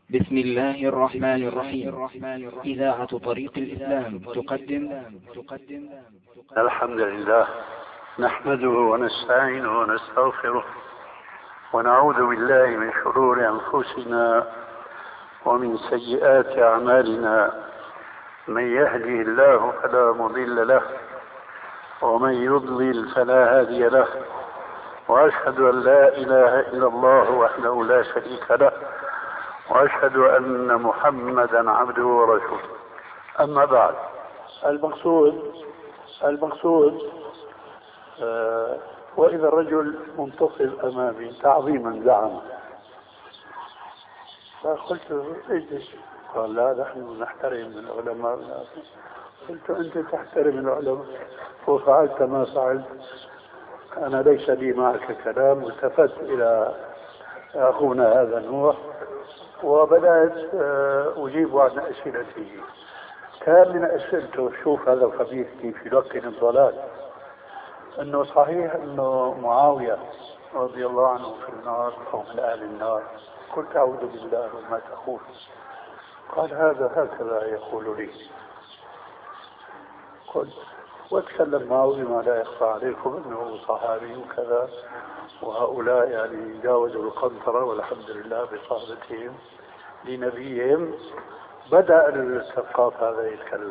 بسم الله الرحمن الرحيم. إذاعة طريق الإسلام تقدم الحمد لله نحمده ونستعينه ونستغفره ونعوذ بالله من شرور أنفسنا ومن سيئات أعمالنا. من يهده الله فلا مضل له ومن يضلل فلا هادي له، وأشهد أن لا إله إلا الله وحده لا شريك له، وأشهد أن محمدا عبده ورسوله. أما بعد، المقصود وإذا الرجل منتصب أمامي تعظيما زعم، فقلت ايش؟ قال لا، نحن نحترم العلماء. قلت أنت تحترم العلماء وفعلت ما فعلت، أنا ليس لي معك كلام. والتفت إلى أخونا هذا نوح وبدأت أجيب عن أسئلته. كان من أسئلته، شوف هذا الخبيث كيف يلقن الضلال، أنه صحيح أنه معاوية رضي الله عنه في النار أو من أهل النار. قلت أعوذ بالله وما تقول؟ قال هذا هكذا يقول لي. قلت واتكلم معه بما لا يخفى عليكم أنه صحابي وكذا، وهؤلاء يعني جاوزوا القنطرة والحمد لله بصحبتهم لنبيهم. بدأ الثقاف هذا يتكلم،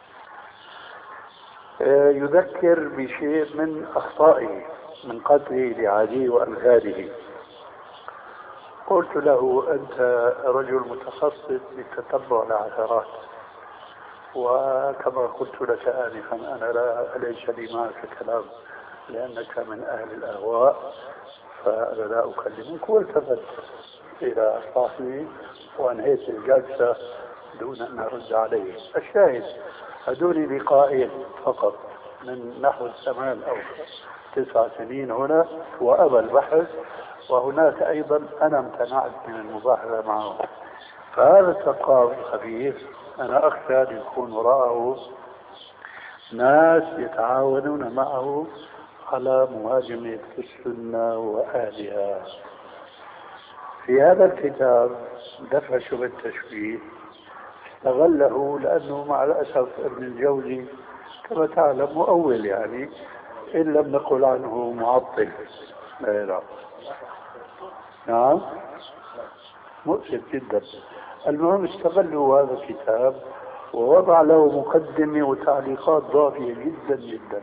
يذكر بشيء من أخطائه من قتله لعلي وأمثاله. قلت له أنت رجل متخصص بتتبع العثرات، وكما قلت لك آنفا أنا ليس لي معك كلام لأنك من أهل الأهواء، فأنا لا أكلمك. والتفت إلى صاحبي وأنهيت الجلسة دون أن أرد عليه. الشاهد هدوني لقائين فقط من نحو 8 أو 9 سنين هنا، وأبى البحث، وهناك أيضا أنا امتنعت من المباحثة معه. فهذا الثقاف الخبيث أنا أخشى أن يكون وراءه ناس يتعاونون معه على مهاجمة السنة وأهلها. في هذا الكتاب دفع شبه التشبيه استغله، لأنه مع الأسف ابن الجوزي كما تعلم مؤول، يعني إن لم نقل عنه معطل. لا. نعم، مؤسف جدا. المهم استغلوا هذا الكتاب ووضع له مقدمة وتعليقات ضافية جدا جدا.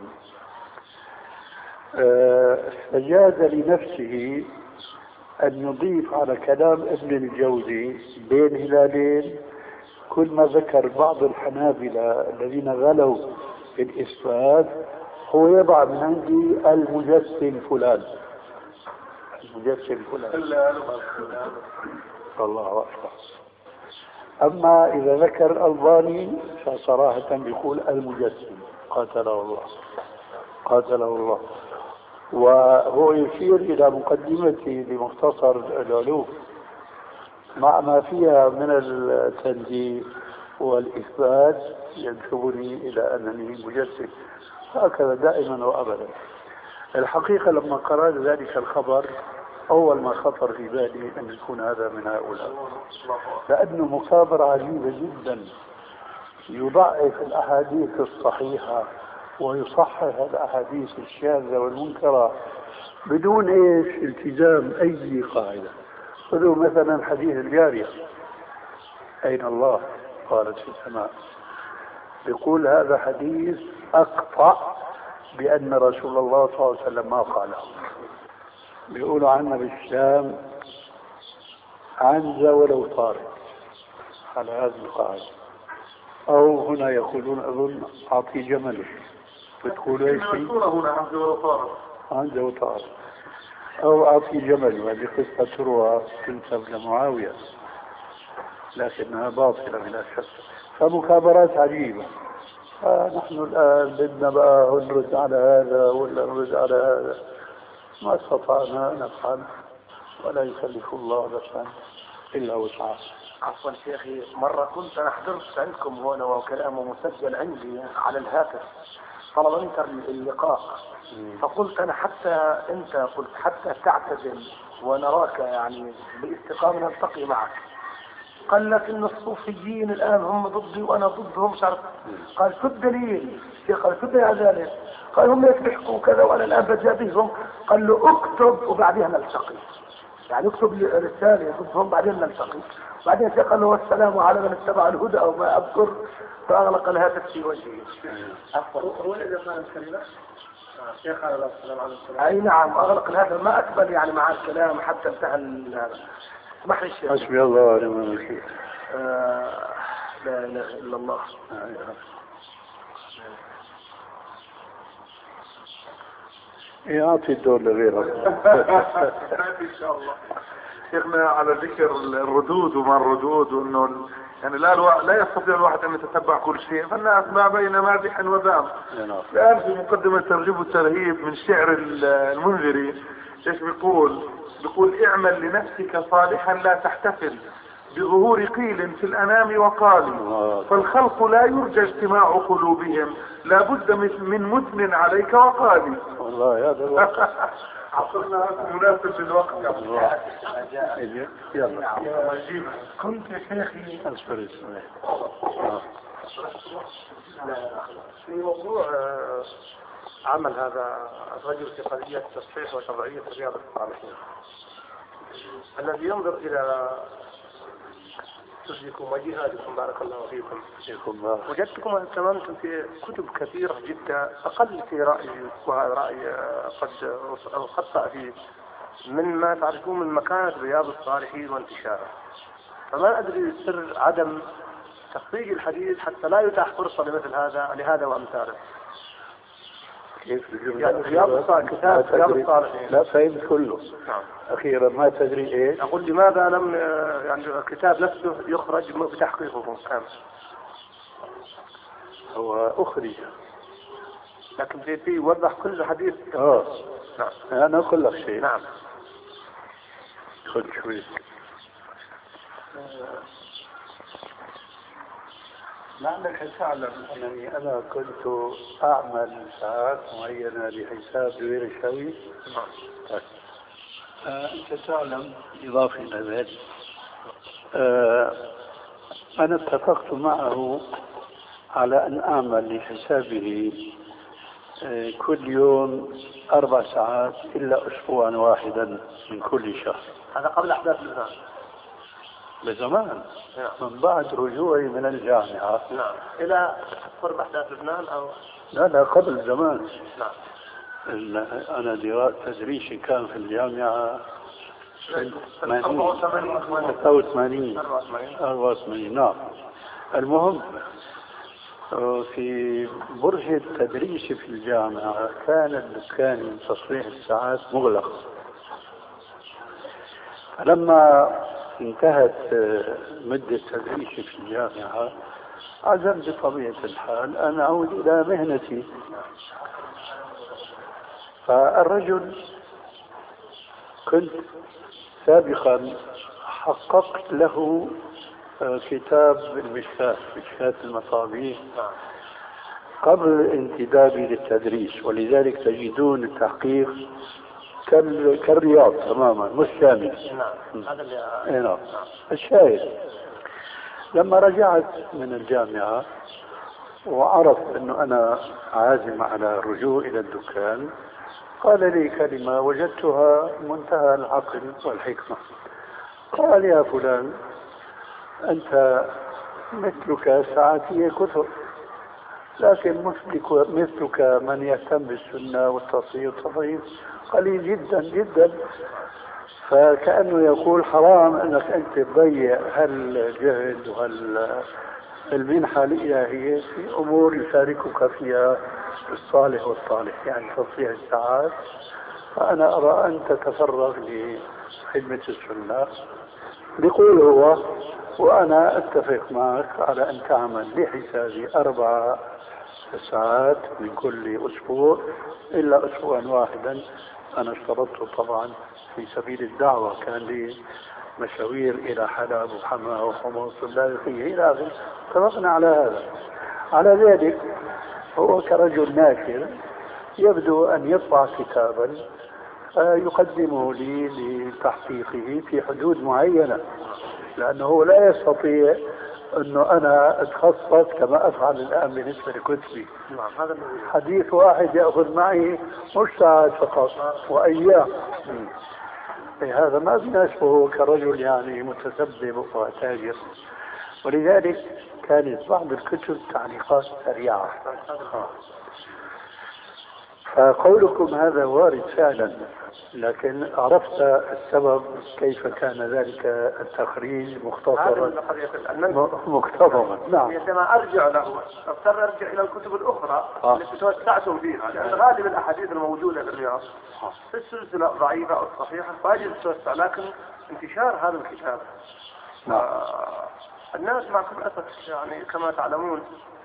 استجاز لنفسه أن يضيف على كلام ابن الجوزي بين هلالين كل ما ذكر بعض الحنابلة الذين غلوا في الإثبات هو يضع من عندي المجسم فلان، المجسم فلان. الله أكبر. أما إذا ذكر الألباني فصراحة بيقول المجسم، قاتله الله قاتله الله. وهو يشير إلى مقدمته لمختصر العلوم مع ما فيها من التنزيه والإثبات ينسبني إلى أنني مجسم، هكذا دائما وأبدا. الحقيقة لما قرأت ذلك الخبر أول ما خطر في بالي أن يكون هذا من هؤلاء، لأنه مخابرة عجيبة جدا، يضعف الأحاديث الصحيحة ويصحح الأحاديث الشاذة والمنكرة بدون التزام أي قاعدة. خذوا مثلا حديث الجارية، أين الله؟ قالت في السماء. يقول هذا حديث أقطع بأن رسول الله صلى الله عليه وسلم ما قاله. بيقولوا عنا بالشام عنزة ولو طارت على هذه القاعدة، أو هنا يقولون أظن أعطي جمله، بتقولوا ايش؟ عنزة وطارت أو أعطي جمله. هذه قصة تروى تنسب لمعاوية لكنها باطلة بلا شك. فمخابرات عجيبة. نحن الآن بدنا بقى نرد على هذا ولا نرد على هذا، ما استطعنا نفعل، ولا يكلف الله نفسا إلا وسعها. عفوا شيخي، مرة كنت أنا حضرت عندكم هنا وكلامه مسجل عندي على الهاتف، طلب منك اللقاء، فقلت أنا حتى أنت قلت حتى تعتزل ونراك يعني باستقامة نلتقي معك، قال لك إن الصوفيين الآن هم ضدي وأنا ضدهم مش عارف. قال شو الدليل؟ قال شو الدليل على ذلك؟ قال هم يسبحوا كذا وأنا الآن بجابيهم. قال له اكتب وبعدها نلتقي، يعني اكتب رسالة ضدهم بعدين نلتقي. بعدين قال له والسلام على من اتبع الهدى أو ما أذكر، فأغلق الهاتف في وجهه. هو إذا كان الكلمة شيخ على السلام على السلام. أي نعم، أغلق الهاتف ما أقبل يعني مع الكلام حتى انتهى هذا. اسمح لي الشيخ. حسبي الله ونعم الوكيل. لا إله إلا الله. يعطي الدور لغيره. إن شاء الله. شيخنا على ذكر الردود وما الردود، وإنه يعني لا يستطيع الواحد أن يتتبع كل شيء، فالناس ما بين مادح وذام. الآن في مقدمة الترغيب والترهيب من شعر المنذري ايش بيقول اعمل لنفسك صالحا لا تحتفل بظهور قيل في الأنام وقال، فالخلق لا يرجى اجتماع قلوبهم، لا بد من مثن عليك وقالي. والله هذا الوقت عصرنا مناسب للوقت. يلا كنت يا شيخي في موضوع عمل هذا الرجل في قضية تصحيح وتضعيف رياض الصالحين، الذي ينظر إلى سجدكم وجهادكم بارك الله فيكم. وجدتكم اهتممتم في كتب كثيرة جدا، أقل في رأيي وهذا رأي قد خطأ فيه، مما تعرفون من مكانة رياض الصالحين وانتشاره. فما أدري سر عدم تخريج الحديث حتى لا يتاح فرصة لمثل هذا لهذا وأمثاله. يعني رياض الصالحين كتاب رياض الصالحين لا فهمت كله. نعم. أخيرا ما تدري إيه؟ أقول لماذا لم يعني الكتاب نفسه يخرج بتحقيقه كامل؟ هو أخرج لكن في يوضح كل حديث. نعم. أنا أقول لك شيء. نعم. خذ شوي. لعلك تعلم أنني أنا كنت أعمل ساعات معينة لحساب غير شوي. أنت تعلم إضافة إلى ذلك أنا اتفقت معه على أن أعمل لحسابه كل يوم 4 ساعات إلا أسبوعا واحدا من كل شهر. هذا قبل أحداث لبنان. بزمان. من بعد رجوعي من الجامعة. نعم. إلى قرب أحداث لبنان أو؟ لا قبل زمان. نعم. أنا تدريسي كان في الجامعة 84. نعم. المهم في برج التدريس في الجامعة كان الدكان من تصريح الساعات مغلق. فلما انتهت مدة تدريسي في الجامعة عزمت بطبيعة الحال أن أعود إلى مهنتي. فالرجل كنت سابقا حققت له كتاب المشكاة المصابيح قبل انتدابي للتدريس، ولذلك تجدون التحقيق كالرياض تماما مش كامل. نعم. الشاهد لما رجعت من الجامعة وعرف أنه أنا عازم على الرجوع إلى الدكان قال لي كلمة وجدتها منتهى العقل والحكمة. قال يا فلان أنت مثلك ساعاتي كثر، لكن مثلك من يهتم بالسنة والتصحيح والتضعيف قليل جدا جدا. فكأنه يقول حرام أنك أنت تضيع هالجهد وهالمنحة الإلهية في أمور يشاركك فيها الصالح والصالح، يعني تصحيح الساعات. فأنا أرى أن تتفرغ لخدمة السنة. بيقول هو وأنا أتفق معك على أن تعمل لحسابي 4 ساعات من كل أسبوع إلا أسبوعا واحدا. أنا اشترطت طبعا في سبيل الدعوة، كان لي مشاوير إلى حلب وحماة وحمص واللاذقية إلى آخره. اتفقنا على هذا. على ذلك هو كرجل ناشر يبدو أن يطبع كتابا يقدمه لي لتحقيقه في حدود معينة. لأنه لا يستطيع أنه أنا أتخصص كما أفعل الآن بالنسبة لكتبي. حديث واحد يأخذ معي مش ساعات فقط وأيام. هذا ما بيناسبه كرجل يعني متسبب وتاجر. ولذلك كانت بعض الكتب تعليقات سريعة. فقولكم هذا وارد فعلا، لكن عرفت السبب كيف كان ذلك التخريج مختصرا مكتظما. نعم. عندما ارجع له اضطر ارجع الى الكتب الاخرى التي توسعتم فيها، لان غالب الاحاديث الموجوده في الرياض في السلسله ضعيفه او صحيحه فاجد توسع، لكن انتشار هذا الكتاب الناس مع كل اسف يعني كما تعلمون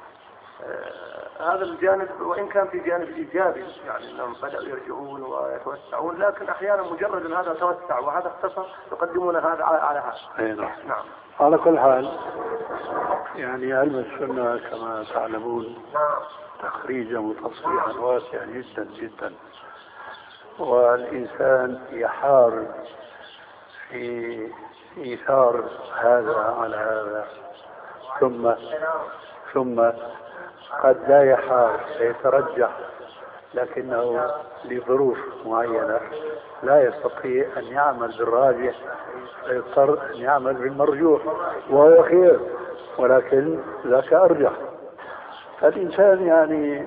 هذا الجانب وإن كان في جانب إيجابي، يعني أنهم بدأوا يرجعون ويتوسعون، لكن أحيانا مجرد أن هذا توسع وهذا اختصر يقدمون هذا على هذا. نعم. على كل حال يعني علم السنة كما تعلمون تخريجه تصحيحا واسعا جدا جدا، والإنسان يحار في إيثار هذا على هذا، ثم قد لا يحار سيترجح، لكنه لظروف معينة لا يستطيع أن يعمل بالراجح فيضطر أن يعمل بالمرجوح، وهو خير ولكن ذاك أرجح. فالإنسان يعني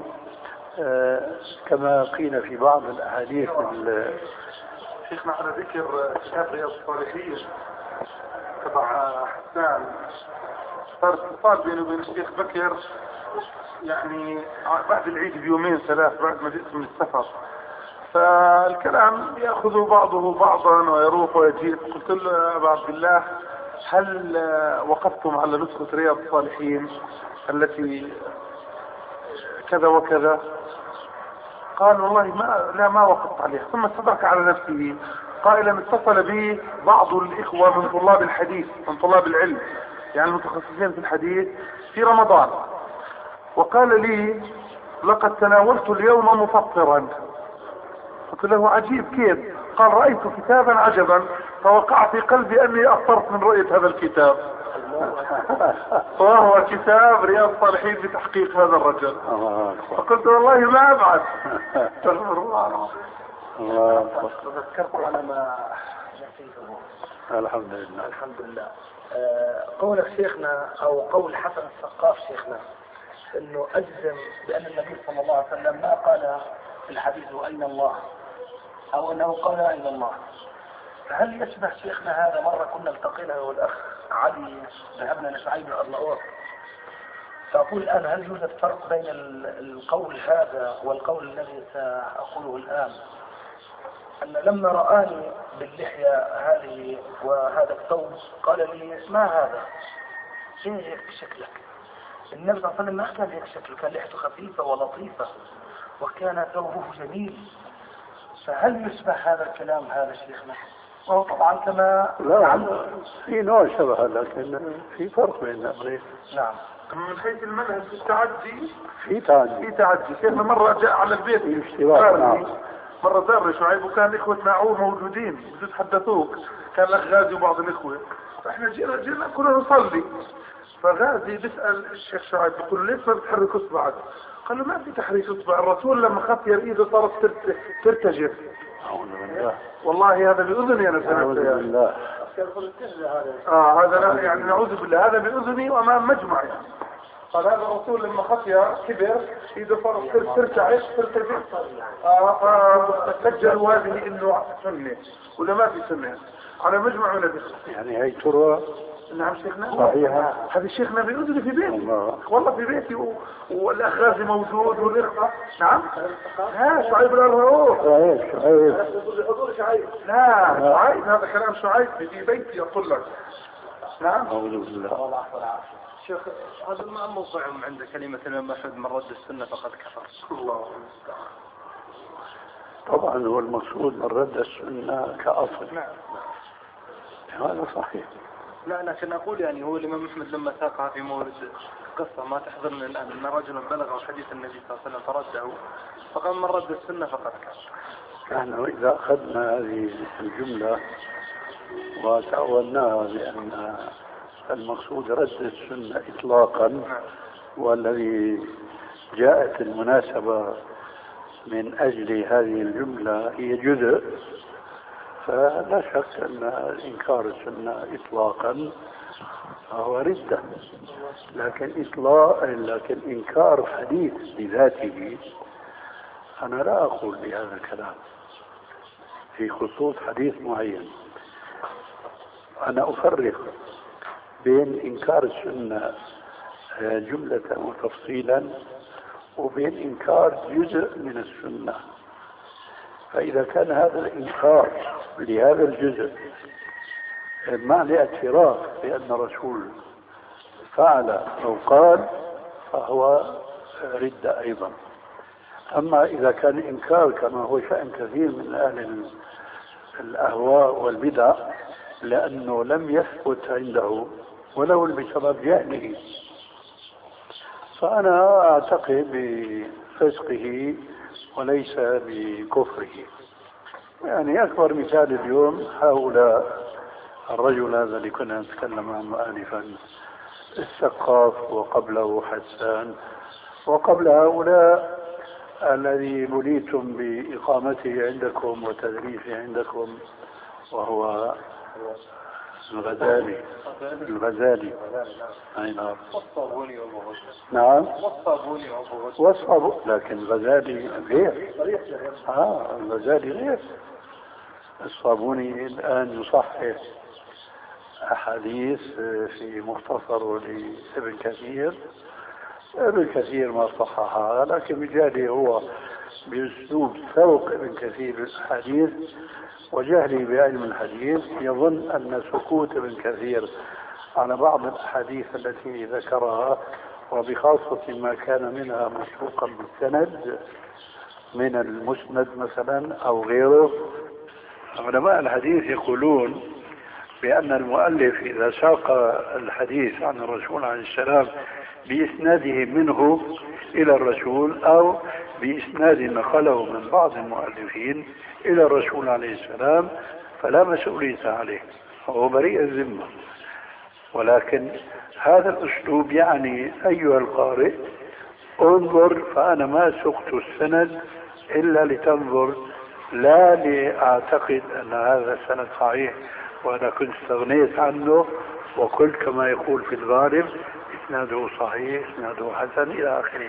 كما قيل في بعض الأحاديث. شيخنا على ذكر كتاب رياض الصالحين تبع حسان، صار اتصال بينه وبين الشيخ بكر يعني بعد العيد بيومين ثلاث بعد ما جئت من السفر، فالكلام يأخذ بعضه بعضا ويروح ويجيء. قلت له يا أبا عبد الله هل وقفتم على نسخة رياض الصالحين التي كذا وكذا؟ قال والله ما وقفت عليها. ثم استدرك على نفسه قائلا اتصل بي بعض الإخوة من طلاب الحديث من طلاب العلم يعني المتخصصين في الحديث في رمضان، وقال لي لقد تناولت اليوم مفطرا. قلت له عجيب كيف؟ قال رأيت كتابا عجبا فوقع في قلبي أني أفطرت من رؤية هذا الكتاب. وهو كتاب رياض الصالحين بتحقيق هذا الرجل. فقلت والله ما أبعد. تذكرت على ما نسيته. الحمد لله. الحمد لله. قول شيخنا أو قول حسن الثقاف شيخنا أنه أجزم بأن النبي صلى الله عليه وسلم ما قال في الحديث أين الله أو أنه قال أين الله، فهل يشبه شيخنا هذا؟ مرة كنا التقينا والأخ علي ذهبنا لشعيب الأرناؤوط، فأقول الآن هل يوجد فرق بين القول هذا والقول الذي سأقوله الآن؟ أن لما رآني باللحية هذه وهذا الثوب قال لي ما هذا؟ شيء هيك شكلك. النبي صلى الله عليه وسلم ما كان هيك شكله، كان لحيته خفيفة ولطيفة وكان ثوبه جميل. فهل يشبه هذا الكلام هذا شيخنا؟ وهو طبعا كما لا في نوع شبه، لكن في فرق بين الأمرين. نعم. من حيث المنهج في التعدي في تعدي. شيخنا مرة جاء على البيت في اشتراك. مرة زار شعيب وكان إخوة معه موجودين يتحدثوك، كان الأخ غازي وبعض الإخوة، فإحنا جينا كنا نصلي، فغازي بيسأل الشيخ شعيب بيقول ليش ما بتحرك إصبعك؟ قال له ما في تحريك إصبع، الرسول لما خطير إيده صارت ترتجف. والله هذا بأذني أنا سمعت بالله. هذا لا يعني نعوذ بالله، هذا بأذني وأمام مجمع يعني. قال هذا الرسول لما خطير كبر إيده صارت ترتعش ترتجف، فسجلوا هذه إنه سنة ولا ما في سنة على مجمع من الإخوة. يعني هي تروى. نعم شيخنا صحيحة. هذا الشيخنا بيؤذني في بيتي والله في بيتي والأخ غازي موجود والإخوة. نعم شعيب الأرناؤوط. شعيب. لا شعيب هذا كلام شعيب في بيتي يقول لك. نعم. أعوذ بالله. شيخ هذا ما موضوعهم عند كلمة الإمام أحمد من رد السنة فقد كفر. الله. طبعا هو المقصود من رد السنة كأصل. نعم. هذا صحيح. لا لكن أقول يعني هو الإمام أحمد لما ساقها في مورد قصة ما تحضرنا الآن أن رجلا بلغ حديث النبي صلى الله عليه وسلم فرده فقال من رد السنة فقد كفر. يعني إذا أخذنا هذه الجملة وتأولناها بأن المقصود رد السنة إطلاقا، والذي جاءت المناسبة من أجل هذه الجملة هي جزء، فلا شك أن إنكار السنة إطلاقا هو ردة. لكن إنكار حديث بذاته أنا لا أقول بهذا الكلام في خصوص حديث معين. أنا أفرق بين إنكار السنة جملة وتفصيلا وبين إنكار جزء من السنة. فإذا كان هذا الإنكار لهذا الجزء معنى اعتراف بأن الرسول فعل أو قال فهو ردة أيضا. أما إذا كان إنكار كما هو شأن كثير من أهل الأهواء والبدع لأنه لم يثبت عنده ولو بسبب جهله، فأنا أعتقد بفسقه وليس بكفره. يعني أكبر مثال اليوم هؤلاء الرجل هذا اللي كنا نتكلم عنه آنفا، السقاف، وقبله حسان، وقبل هؤلاء الذي بليتم بإقامته عندكم وتدريسه عندكم وهو الغزالي. أي نعم. نعم. والصابوني، لكن الغزالي غير. الغزالي غير. الصابوني الآن يصحح أحاديث في مختصر لابن كثير. ابن كثير ما صححها، لكن بجهله هو بأسلوب فوق ابن كثير الحديث وجهله بعلم الحديث يظن أن سكوت ابن كثير على بعض الأحاديث التي ذكرها وبخاصة ما كان منها مسبوقا بالسند من المسند مثلا أو غيره. علماء الحديث يقولون بأن المؤلف إذا ساق الحديث عن الرسول عليه السلام بإسناده منه إلى الرسول أو بإسناد نقله من بعض المؤلفين إلى الرسول عليه السلام فلا مسؤولية عليه، هو بريء الذمة. ولكن هذا الأسلوب يعني أيها القارئ انظر، فأنا ما سقت السند إلا لتنظر، لا لأعتقد أن هذا السند صحيح وأنا كنت استغنيت عنه وقلت كما يقول في الغالب إسناده صحيح إسناده حسن إلى آخره.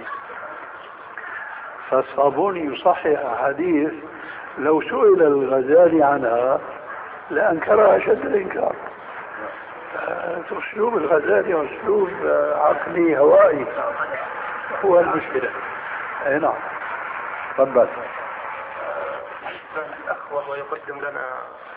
فالصابوني يصحح أحاديث لو سئل الغزالي عنها لأنكرها أشد الإنكار. أسلوب الغزالي أسلوب عقلي هوائي هو المشكلة. أي نعم. تفضل. الأخوة ويقدم لنا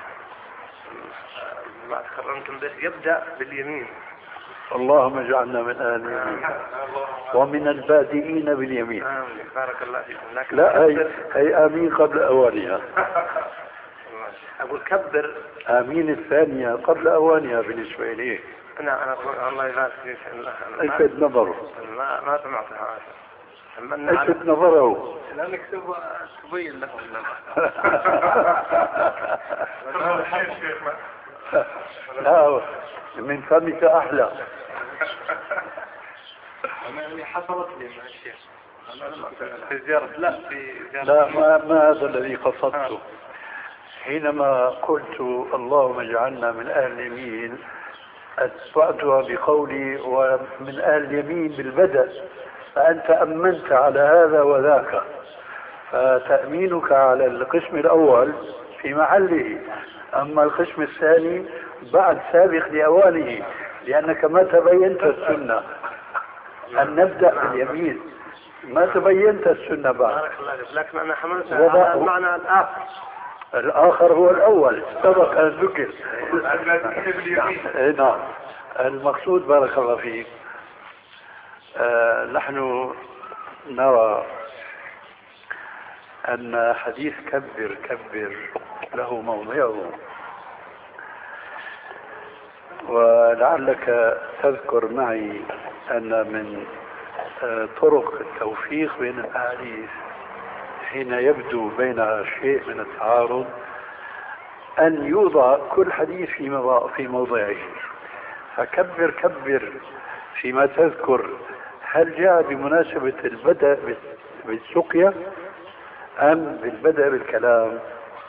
ما تكرمتم به يبدأ باليمين. اللهم اجعلنا من أهل اليمين ومن البادئين باليمين. بارك الله فيكم. لا هي آمين قبل أوانها. أقول كبر آمين الثانية قبل أوانها بالنسبة إليه. أنا الله يبارك فيك. ألفت نظره. ما سمعتها. ألفت نظره. لا نكتب تبين لهم. لا من فمك أحلى. أنا يعني حصلت لي مع الشيخ. في زيارة لا ما هذا الذي قصدته. حينما قلت اللهم اجعلنا من أهل اليمين أتبعتها بقولي ومن أهل اليمين بالبدء، فأنت أمنت على هذا وذاك، فتأمينك على القسم الأول في محله، أما القسم الثاني بعد سابق لأوانه، لأنك ما تبينت السنة أن نبدأ باليمين، ما تبينت السنة بعد. لكن أنا حملت على المعنى الآخر هو الأول سبق أن ذكر. نعم. المقصود بارك الله فيك نحن نرى أن حديث كبر له موضعه، ولعلك تذكر معي أن من طرق التوفيق بين الأحاديث حين يبدو بينها شيء من التعارض أن يوضع كل حديث في موضعه. فكبر كبر فيما تذكر هل جاء بمناسبة البدء بالسقيا أم بالبدء بالكلام؟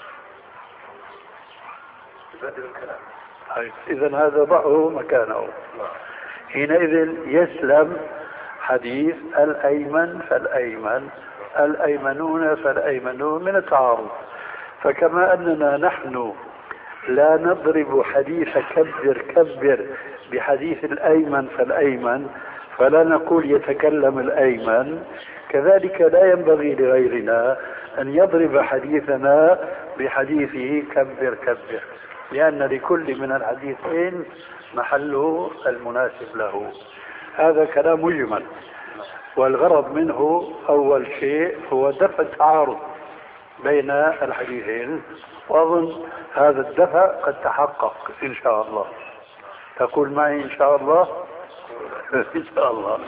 إذن هذا ضعه مكانه. حينئذ يسلم حديث الأيمن فالأيمن الأيمنون فالأيمنون من التعارض. فكما أننا نحن لا نضرب حديث كبر كبر بحديث الأيمن فالأيمن فلا نقول يتكلم الأيمن، كذلك لا ينبغي لغيرنا أن يضرب حديثنا بحديثه كبر كبر، لأن لكل من الحديثين محله المناسب له. هذا كلام مجمل، والغرض منه أول شيء هو دفع التعارض بين الحديثين، وأظن هذا الدفع قد تحقق إن شاء الله. تقول معي إن شاء الله؟ إن شاء الله.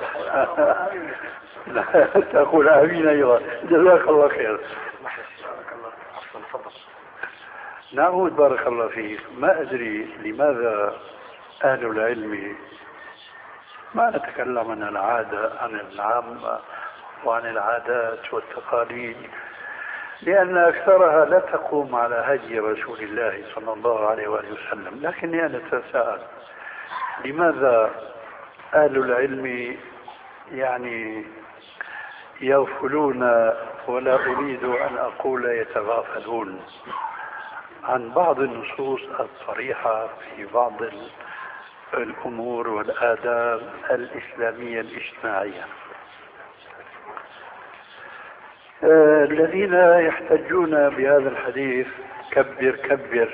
تقول آمين أيضا. جزاك الله خير. نعود بارك الله فيك. ما أدري لماذا أهل العلم ما نتكلم عن العادة عن العامة وعن العادات والتقاليد، لأن أكثرها لا تقوم على هدي رسول الله صلى الله عليه وآله وسلم. لكني أنا أتساءل لماذا أهل العلم يعني يغفلون، ولا أريد أن أقول يتغافلون، عن بعض النصوص الصريحة في بعض الأمور والآداب الإسلامية الاجتماعية. الذين يحتجون بهذا الحديث كبر كبر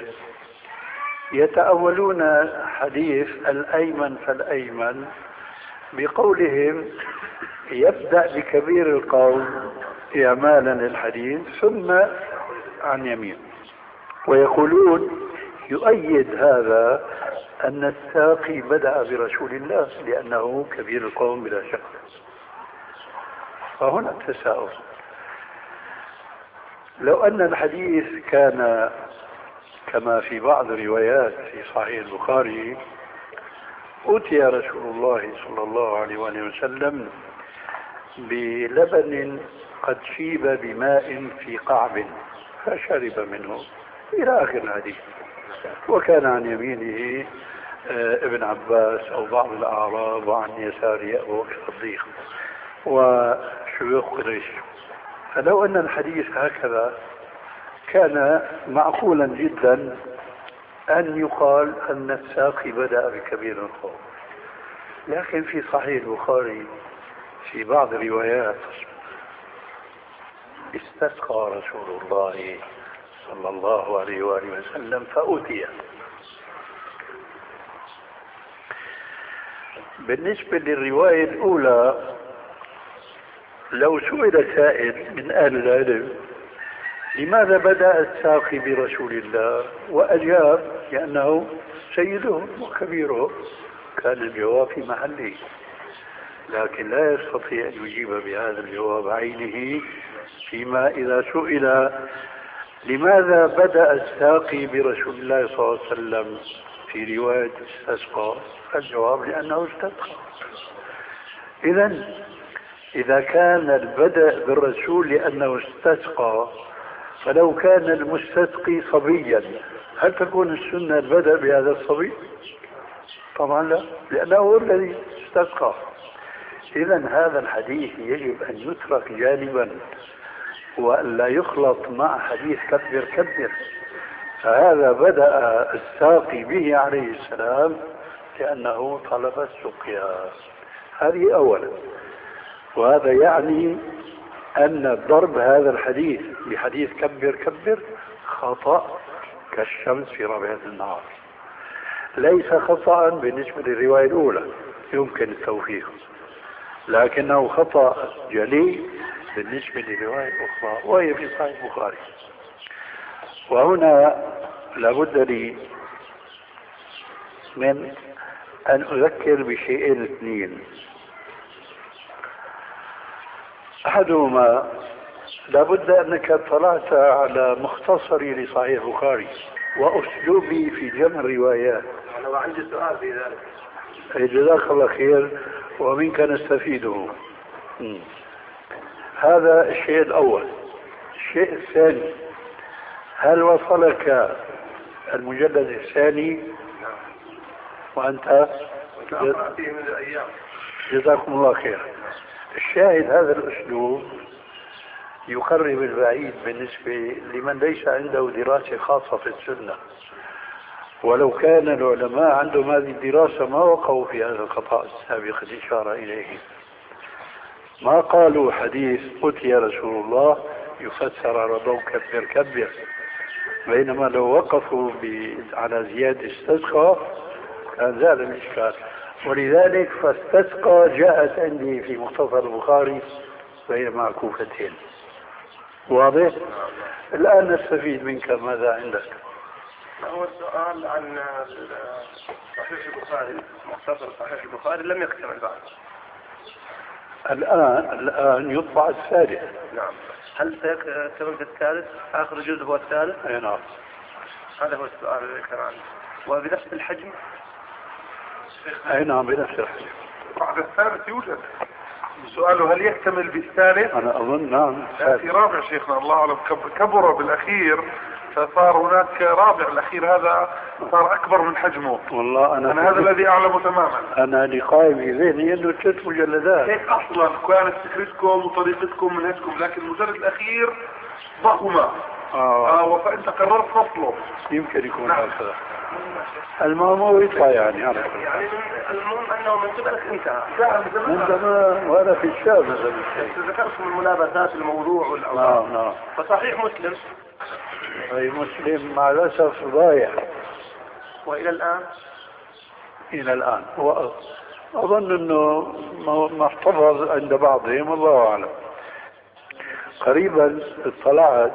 يتأولون حديث الأيمن فالأيمن بقولهم يبدأ بكبير القوم إعمالا للحديث ثم عن يمين، ويقولون يؤيد هذا أن الساقي بدأ برسول الله لأنه كبير القوم بلا شك. فهنا التساؤل، لو أن الحديث كان كما في بعض الروايات في صحيح البخاري أتي رسول الله صلى الله عليه وسلم بلبن قد شيب بماء في قعب فشرب منه إلى آخر الحديث، وكان عن يمينه ابن عباس أو بعض الأعراب، وعن يساره أبو بكر الصديق وشيوخ قريش. فلو أن الحديث هكذا كان معقولا جدا أن يقال أن الساقي بدأ بكبير القوم. لكن في صحيح البخاري في بعض الروايات استسقى رسول الله صلى الله عليه وآله وسلم فأتي. بالنسبة للرواية الأولى لو سئل سائل من أهل العلم لماذا بدأ الساقي برسول الله وأجاب لأنه سيدهم وكبيرهم، كان الجواب في محله، لكن لا يستطيع أن يجيب بهذا الجواب عينه فيما إذا سئل لماذا بدأ الساقي برسول الله صلى الله عليه وسلم في رواية استسقى، الجواب لأنه استسقى. إذا كان البدء بالرسول لأنه استسقى، فلو كان المستسقي صبيا هل تكون السنة البدء بهذا الصبي؟ طبعا لا، لأنه هو الذي استسقى. إذن هذا الحديث يجب أن يترك جانبا وأن لا يخلط مع حديث كبر كبر. فهذا بدأ الساقي به عليه السلام لأنه طلب السقيا، هذه أولا. وهذا يعني أن ضرب هذا الحديث بحديث كبر كبر خطأ كالشمس في ربيع النهار، ليس خطأ بالنسبة للرواية الأولى يمكن التوفيق، لكنه خطأ جلي بالنسبة للرواية الأخرى وهي في صحيح البخاري. وهنا لابد لي من أن أذكر بشيئين اثنين. أحدهما لابد أنك اطلعت على مختصري لصحيح البخاري وأسلوبي في جمع الروايات. أنا عندي سؤال في ذلك. جزاك الله خير ومنك نستفيده. هذا الشيء الأول. الشيء الثاني، هل وصلك المجلد الثاني وأنت من الأيام؟ جزاكم الله خير. الشاهد هذا الأسلوب يقرب البعيد بالنسبة لمن ليس عنده دراسة خاصة في السنة، ولو كان العلماء عندهم هذه الدراسة ما وقعوا في هذا الخطأ السابق الإشارة إليه. ما قالوا حديث قلت يا رسول الله يفسر على ضوء كبر كبر، بينما لو وقفوا على زيادة استسقى كان زال الإشكال. ولذلك فاستسقى جاءت عندي في مختصر البخاري بين معكوفتين. واضح؟ الآن نستفيد منك. ماذا عندك؟ هو السؤال عن صحيح البخاري، مختصر صحيح البخاري لم يكتمل بعد. الآن يطبع الثالث. نعم. هل سيكتمل في الثالث؟ آخر جزء هو الثالث؟ أي نعم. هذا هو السؤال الذي كان عندي. وبنفس الحجم؟ أي نعم بنفس الحجم. بعد الثالث يوجد. سؤاله هل يكتمل بالثالث؟ أنا أظن نعم. في رابع شيخنا الله أعلم كبر بالأخير، فصار هناك رابع. الأخير هذا صار أكبر من حجمه. والله أنا هذا الذي أعلمه تماما. أنا لقائي بذهني أنه 3 مجلدات. هيك أصلا كانت فكرتكم وطريقتكم منهجكم، لكن المجلد الأخير ضخمة. فأنت قررت فصله. يمكن يكون هكذا. المهم يطلع يعني المهم أنه من قبلك انتهى. من زمان وأنا في الشام هذا الشيء. ذكرت من الملابسات الموضوع والأوضاع. نعم. فصحيح مسلم. أي مسلم مع الأسف ضايع. وإلى الآن؟ إلى الآن أظن أنه محتفظ عند بعضهم، الله أعلم. قريبا اطلعت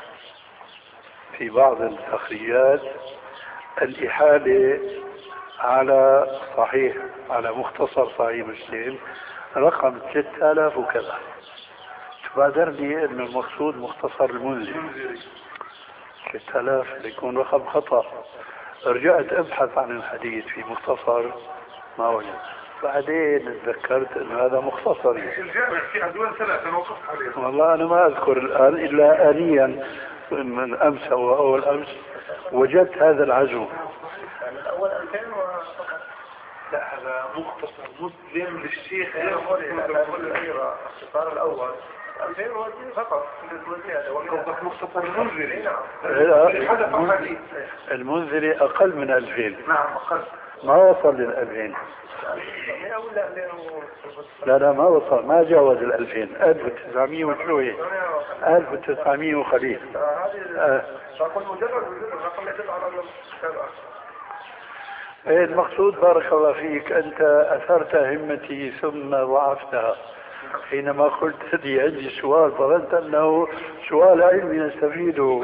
في بعض التخريجات الإحالة على صحيح، على مختصر صحيح مسلم رقم 3000 وكذا. تبادرني أن المقصود مختصر المنذري 3000 يكون رقم خطأ. رجعت أبحث عن الحديث في مختصر ما وجد، بعدين تذكرت أن هذا مختصر. الجامع في عدوان 3 وقفت عليه. والله أنا ما أذكر الآن إلا آنيا من أمس أو أول أمس وجدت هذا العزو. الأول 2000 لا هذا مختصر مسلم للشيخ. الاختصار الأول 2000 فقط. قصدك مختصر المنذري. المنذري أقل من 2000. نعم أقل. ما وصل لل2000. لا ما وصل، ما جاوز 2000. 1900 وشوية، 1900 وخليل. فقل مجرد الرقم يدل على المقصود بارك الله فيك أنت أثرت همتي ثم ضعفتها حينما قلت لي عندي سؤال، ظننت أنه سؤال علمي نستفيده،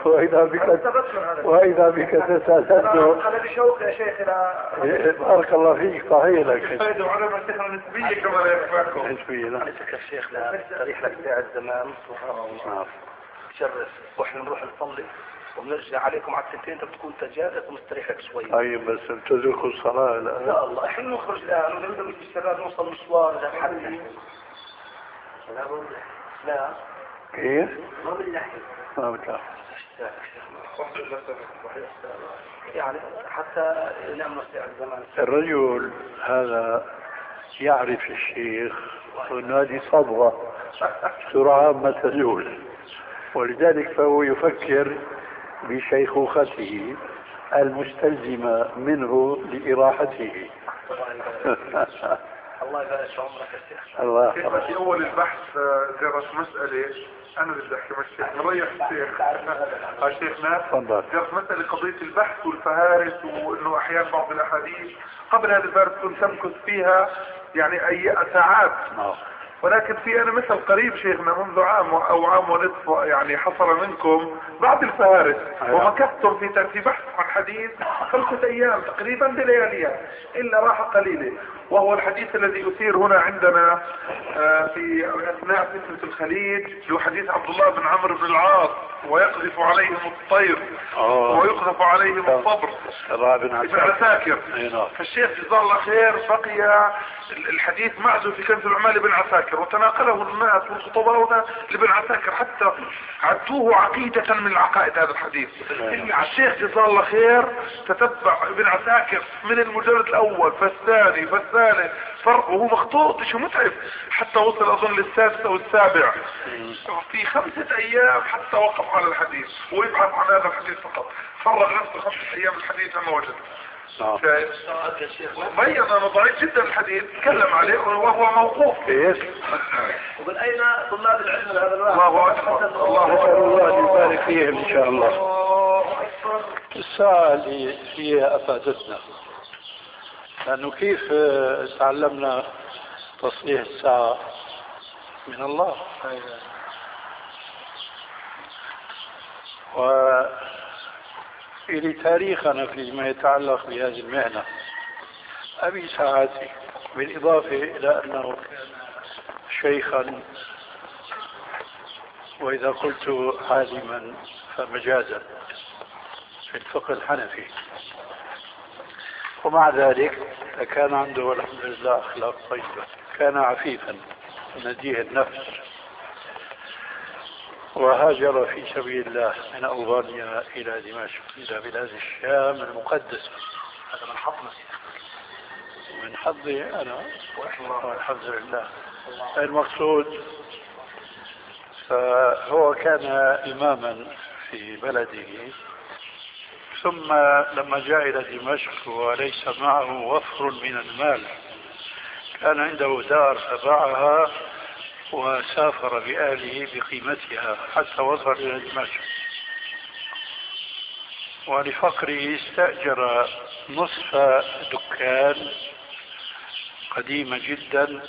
وإذا بك تتسدد. أنا بشوق يا شيخ إلى بارك الله فيك. صحيح لك فايدة وعلم السحرة النسبية كما لا يخفاكم. يا شيخ تاريخ لك ساعة زمان شرف، وإحنا نروح نصلي ونرجع عليكم على التنتين، انت بتكون تجارب ومستريح لك شوي. طيب بس بتدركوا الصلاة الآن؟ لا الله احنا نخرج الآن ونبدأ في الشباب نوصل مشوار إذا حد. لا كيف؟ ما باللحية. ما بتلاحظ يعني حتى نعمل ساعة زمان. الرجل هذا يعرف الشيخ وأن هذه صبغة سرعة ما تزول، ولذلك فهو يفكر بشيخوخته المستلزمة منه لإراحته. الله يبارك في عمرك يا شيخ. الله. في أول البحث درس مسألة، أنا بدي أحكي مع الشيخ نريح الشيخ شيخنا. درس مسألة قضية البحث والفهارس، وإنه أحيانا بعض الأحاديث قبل هذا الفهارس كنت تمكث فيها يعني أي ساعات، ولكن في أنا مثل قريب شيخنا منذ عام أو عام ونصف يعني حصل منكم بعد الفهارس ومكثتم في بحث عن حديث 5 أيام تقريبا بلياليها إلا راحة قليلة، وهو الحديث الذي يثير هنا عندنا في أثناء فتنة الخليج، له حديث عبد الله بن عمرو بن العاص: ويقذف عليهم الطير ويقذف عليهم الصبر، ابن عساكر. فالشيخ جزاه الله خير بقي الحديث معزو في كنز العمال لابن عساكر، وتناقله الناس والخطباء لابن عساكر حتى عدوه عقيدة من العقائد هذا الحديث. الشيخ جزاه الله خير تتبع ابن عساكر من المجلد الاول فالثاني فالثالث فرق، وهو مخطوط شو متعب، حتى وصل اظن للسادس او السابع في 5 ايام حتى وقف على الحديث ويبحث عن هذا الحديث فقط. فرغ نفسه 5 ايام الحديث لما وجد. بين انه ضعيف جدا الحديث، تكلم عليه وهو موقوف. ومن اين طلاب العلم هذا الواحد؟ الله اكبر. الله يبارك فيهم ان شاء الله. الساعة اللي هي افادتنا، لانه كيف تعلمنا تصليح الساعة؟ من الله. وإلي تاريخ أنا فيما يتعلق بهذه المهنة. أبي ساعاتي، بالإضافة إلى أنه شيخا، وإذا قلت عالما فمجازا في الفقه الحنفي، ومع ذلك كان عنده والحمد لله أخلاق طيبة، كان عفيفا نديه النفس، وهاجر في سبيل الله من ألبانيا إلى دمشق إلى بلاد الشام المقدسة. هذا من حظنا، من حظي أنا والحمد لله. المقصود فهو كان إماما في بلده، ثم لما جاء إلى دمشق وليس معه وفر من المال، كان عنده دار فباعها وسافر بأهله بقيمتها حتى وصل إلى دمشق، ولفقره استأجر نصف دكان قديمة جدا،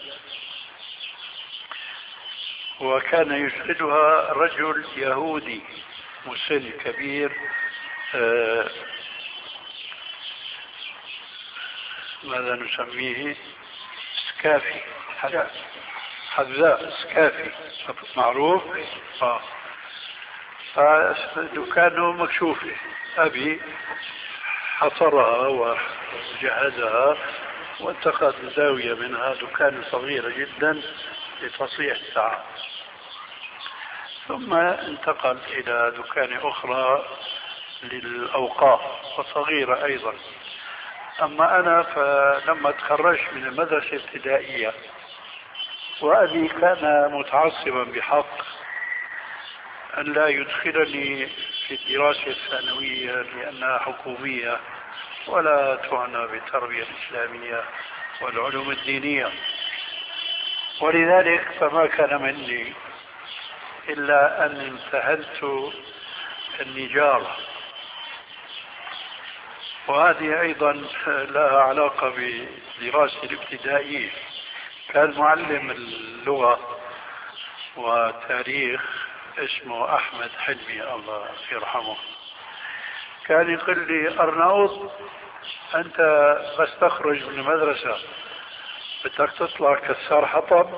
وكان يشغلها رجل يهودي مسن كبير، ماذا نسميه؟ سكافي، حذاء سكافي معروف. دكانه مكشوفة. أبي حصرها وجهزها واتخذ زاوية منها، دكان صغيرة جدا لتصليح الساعات، ثم انتقل إلى دكان أخرى للأوقاف وصغيرة أيضا. أما أنا فلما تخرجت من المدرسة الابتدائية، وأبي كان متعصبا بحق أن لا يدخلني في الدراسة الثانوية لأنها حكومية ولا تعنى بالتربية الإسلامية والعلوم الدينية، ولذلك فما كان مني إلا أن امتهنت النجارة، وهذه أيضا لها علاقة بدراستي الابتدائية. كان معلم اللغة وتاريخ اسمه أحمد حلمي الله يرحمه، كان يقول لي: أرناؤوط، أنت بس تخرج من المدرسة بدك تطلع كسار حطب،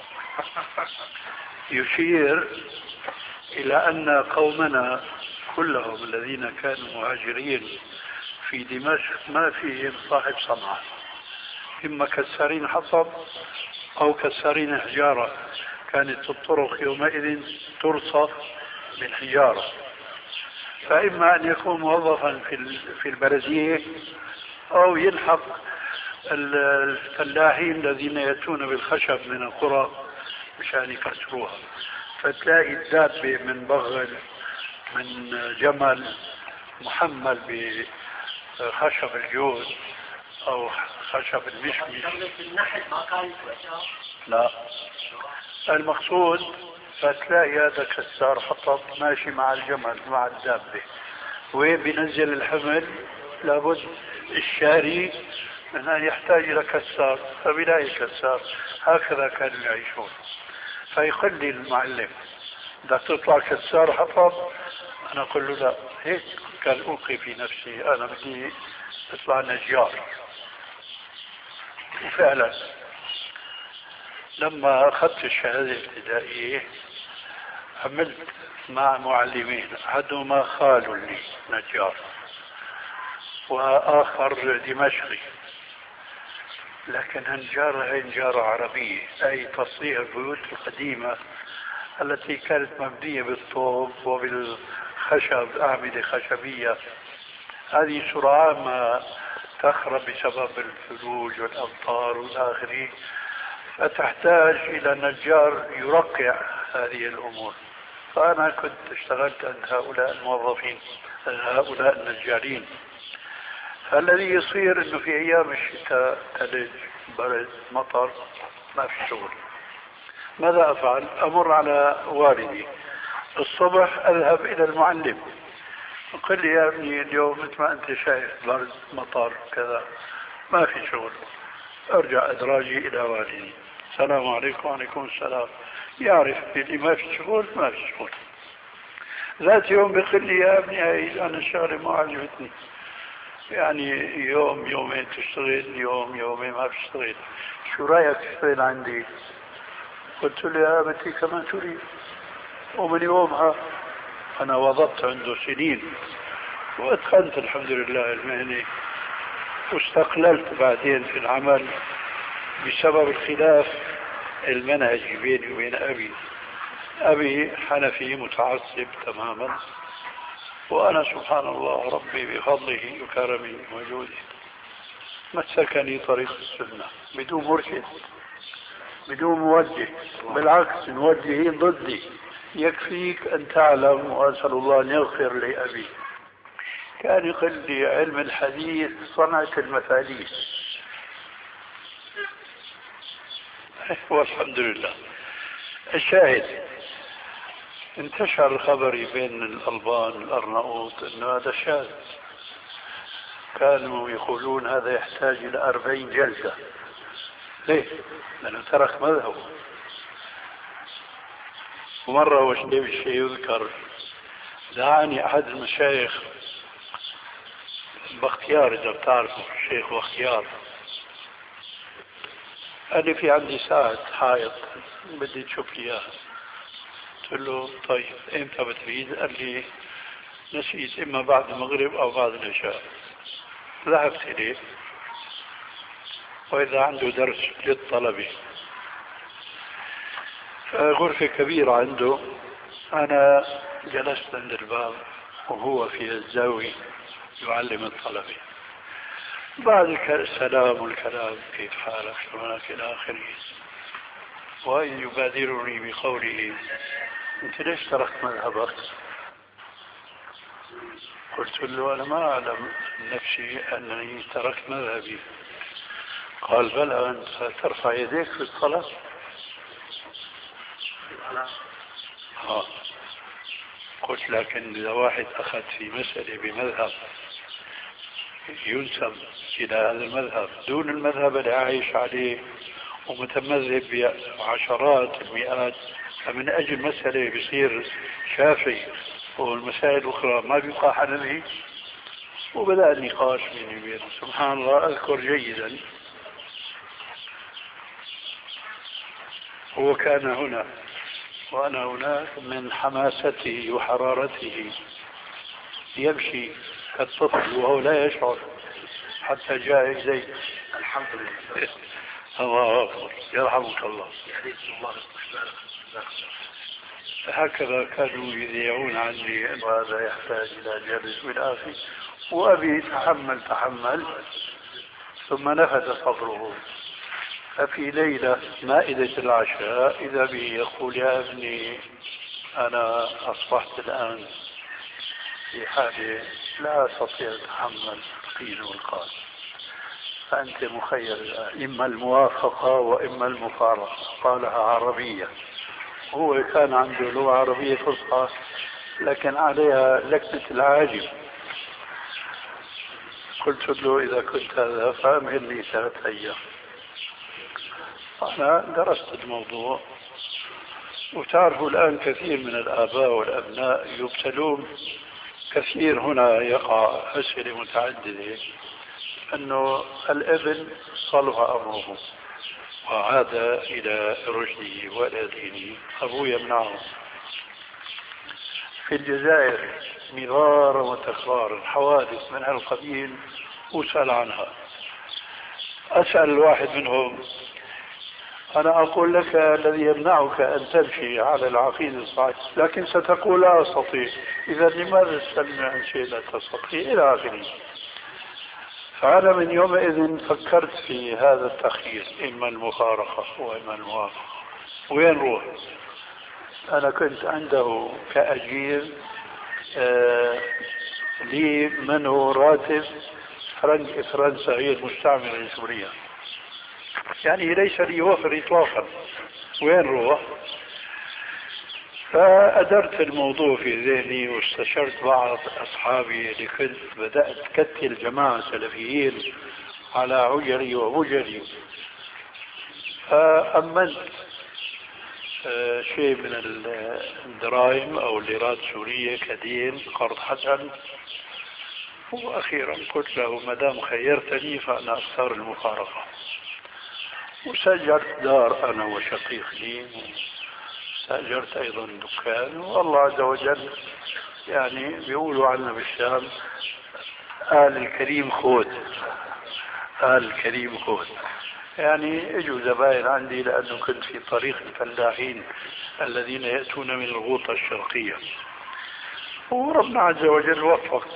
يشير إلى أن قومنا كلهم الذين كانوا مهاجرين في دمشق ما فيهم صاحب صنعة، إما كسارين حطب أو كسارين حجارة. كانت الطرق يومئذ ترصف بالحجارة، فإما أن يكون موظفا في البلدية أو يلحق الفلاحين الذين يأتون بالخشب من القرى مشان يكسروها. فتلاقي الدابة من بغل من جمل محمل بخشب الجوز أو خشب المشمش. لا، المقصود فتلاقي هذا كسار حطب ماشي مع الجمل مع الدابة، وين بينزل الحمل لابد الشاري من أن يحتاج إلى كسار، فبيلاقي كسار. هكذا كانوا يعيشون. فيقول لي المعلم: بدك تطلع كسار حطب؟ أنا أقول له: لا، هيك كان ألقي في نفسي، أنا بدي أطلع نجار. وفعلا لما أخذت الشهادة الابتدائية عملت مع معلمين، أحدهما خال لي نجار وآخر دمشقي، لكن هنجارة هي نجارة عربية، أي تصنيع البيوت القديمة التي كانت مبنية بالطوب وبالخشب، أعمدة خشبية. هذه سرعان ما تخرب بسبب الثلوج والأمطار والآخره، فتحتاج إلى نجار يرقع هذه الأمور. فأنا كنت اشتغلت عند هؤلاء الموظفين، هؤلاء النجارين. فالذي يصير أنه في أيام الشتاء ثلج، برد، مطر، ما في شغل. ماذا أفعل؟ أمر على والدي الصبح، أذهب إلى المعلم، قل لي يا ابني اليوم مثل ما أنت شايف برد، مطر، كذا، ما في شغل. أرجع أدراجي إلى والدي، السلام عليكم. وعليكم السلام. يعرف اللي ما في شغل ما في شغل. ذات يوم بيقول لي يا ابني هاي أنا الشغلة ما عجبتني، يعني يوم يومين تشتغل، يوم يومين ما بتشتغل، شو رأيك تشتغل عندي؟ قلت له يا أبتي كمان تريد. ومن يومها أنا وظبت عنده سنين وأتقنت الحمد لله المهنة، واستقللت بعدين في العمل بسبب الخلاف المنهجي بيني وبين أبي حنفي متعصب تماما، وأنا سبحان الله ربي بفضله وكرمه وجوده مسكني طريق السنة بدون مرشد بدون موجه، بالعكس موجهين ضدي. يكفيك أن تعلم، وأسأل الله أن يغفر لأبي، كان يقول لي علم الحديث صنعة المفاليس. والحمد لله. الشاهد، انتشر خبري بين الألبان الأرناؤوط أن هذا شاذ، كانوا يقولون هذا يحتاج إلى 40 جلسة. ليه؟ لأنه ترك مذهبه. ومرة والشيء يذكر، دعاني أحد المشايخ باختيار، إذا بتعرفوا الشيخ باختيار، قال لي في عندي ساعة حائط بدي تشوف لي إياها. قلت له طيب إمتى بتريد؟ قال لي نسيت، إما بعد المغرب أو بعد العشاء. ذهبت إليه، وإذا عنده درس للطلبة، غرفة كبيرة عنده، أنا جلست عند الباب وهو في الزاوية يعلم الطلبة. بعد السلام والكلام، كيف حالك، شلونك إلى آخره، وإن يبادرني بقوله أنت ليش تركت مذهبك؟ قلت له أنا ما أعلم نفسي أنني تركت مذهبي. قال بلى، أنت ترفع يديك في الصلاة. قلت لكن إذا واحد أخذ في مسألة بمذهب ينسب إلى هذا المذهب دون المذهب اللي عايش عليه ومتمذهب بعشرات المئات، فمن أجل مسألة بيصير شافعي والمسائل الأخرى ما بيبقى حنفي. وبدأ النقاش بيني وبينه. سبحان الله، أذكر جيدا هو كان هنا وأنا هناك، من حماسته وحرارته يمشي كالطفل وهو لا يشعر حتى جاء إليه. الحمد لله. الله أكبر، يرحمك الله. هكذا كانوا يذيعون عني أن هذا يحتاج إلى جلس والآخر. وأبي تحمل ثم نفذ صبره. ففي ليلة مائدة العشاء إذا به يقول يا ابني أنا أصبحت الآن في حالة لا أستطيع أتحمل القيل والقال، فأنت مخير الآن، إما الموافقة وإما المفارقة. قالها عربية، هو كان عنده لغة عربية فصحى لكن عليها لكنة العاجم. قلت له إذا كنت هذا فأمهلني 3 أيام. أنا درست الموضوع، وتعرفوا الآن كثير من الآباء والأبناء يبتلون كثير. هنا يقع أسئلة متعددة أنه الابن صلح أمره وعاد إلى رشده وإلى دينه، أبوه يمنعه. في الجزائر مرارا وتكرارا حوادث من هالقبيل أسأل عنها. أسأل الواحد منهم: أنا أقول لك الذي يمنعك أن تمشي على العقيدة الصحيحة، لكن ستقول لا أستطيع. إذا لماذا تسألني عن شيء لا تستطيع إلى آخره. فأنا من يومئذ فكرت في هذا التخيير، إما المفارقة وإما الموافقة. وين روح؟ أنا كنت عنده كأجير لي منه راتب فرنسا هي المستعمرة لسوريا، يعني ليس لي وفر إطلاقا. وين روح؟ فأدرت الموضوع في ذهني واستشرت بعض أصحابي اللي كنت بدأت كتل جماعة سلفيين على عجلي وبجلي، فأمنت شيء من الدراهم أو الليرات السورية كدين قرض حسن، وأخيرا قلت له: ما دام خيرتني فأنا أختار المفارقة. وسجلت دار أنا وشقيق لي، وسجلت أيضا دكان، والله عز وجل يعني بيقولوا عنا بالشام آل الكريم خود، آل الكريم خود. يعني اجوا زبائن عندي لأنه كنت في طريق الفلاحين الذين يأتون من الغوطة الشرقية، وربنا عز وجل وفق.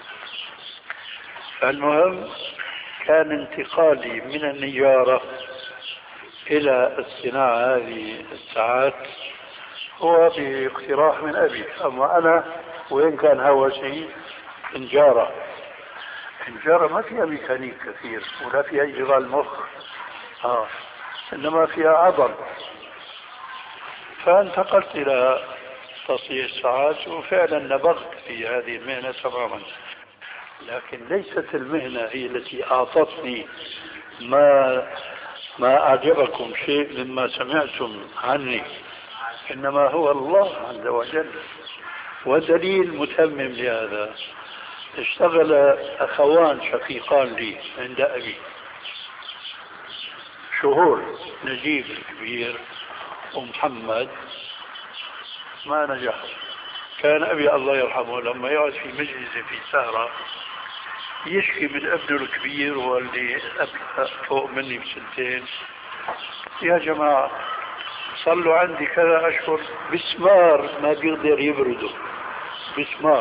المهم كان انتقالي من النجارة إلى الصناعة هذه الساعات هو باقتراح من أبي. أما أنا وين كان هوسي؟ نجارة. النجارة ما فيها ميكانيك كثير ولا فيها إشغال مخ، إنما فيها عضل. فانتقلت إلى تصنيع الساعات، وفعلا نبغت في هذه المهنة تماما. لكن ليست المهنة هي التي أعطتني ما أعجبكم شيء مما سمعتم عني، إنما هو الله عز وجل. ودليل متمم لهذا: اشتغل أخوان شقيقان لي عند أبي شهور، نجيب الكبير ومحمد، ما نجح. كان أبي الله يرحمه لما يقعد في مجلس في سهرة يشكي من ابنه الكبير واللي فوق مني بسنتين: يا جماعة صلوا عندي كذا أشهر بسمار ما بيقدر يبرده، بسمار.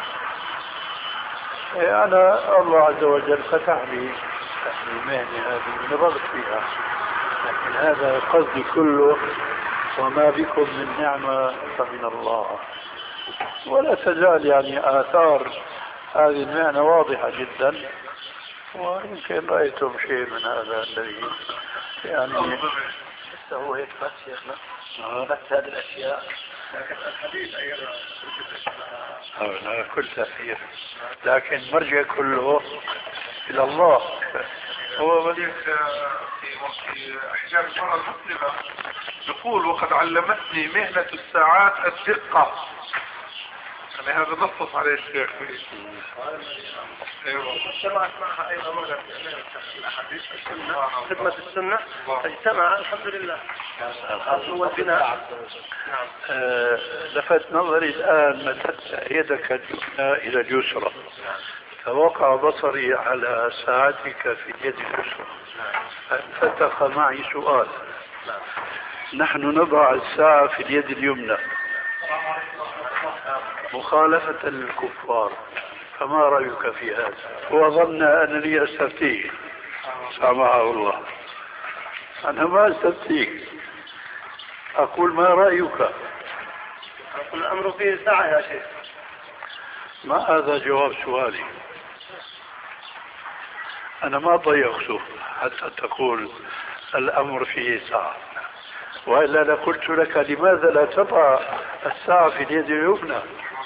أنا الله عز وجل فتح لي المهنة هذه نبغت فيها، لكن هذا قصدي كله، وما بكم من نعمة فمن الله. ولا تزال يعني آثار هذه المعنى واضحة جدا، ويمكن رأيتم شيء من هذا الذي يعني هو هيك بس شيخنا بس هذه الأشياء. لكن الحديث أيضا كل تأثير، لكن مرجع كله إلى الله. هو وليك في أحجار المرأة المسلمة يقول: وقد علمتني مهنة الساعات الدقة. يعني هذا نصص عليه الشيخ. اجتمعت معها أيضا مرة الأحاديث السنة، خدمة السنة، اجتمع الحمد لله. لفت نظري الآن مددت يدك اليمنى إلى اليسرى، فوقع بصري على ساعتك في اليد اليسرى، فانفتح معي سؤال. نحن نضع الساعة في اليد اليمنى مخالفة للكفار، فما رأيك في هذا؟ هو ظن أنني أستفتيه، سامحه الله. أنا ما أستفتيك، أقول ما رأيك؟ أقول الأمر فيه ساعة يا شيخ. ما هذا جواب سؤالي. أنا ما ضيقته حتى تقول الأمر فيه ساعة، وإلا لقلت لك لماذا لا تضع الساعة في اليد اليمنى؟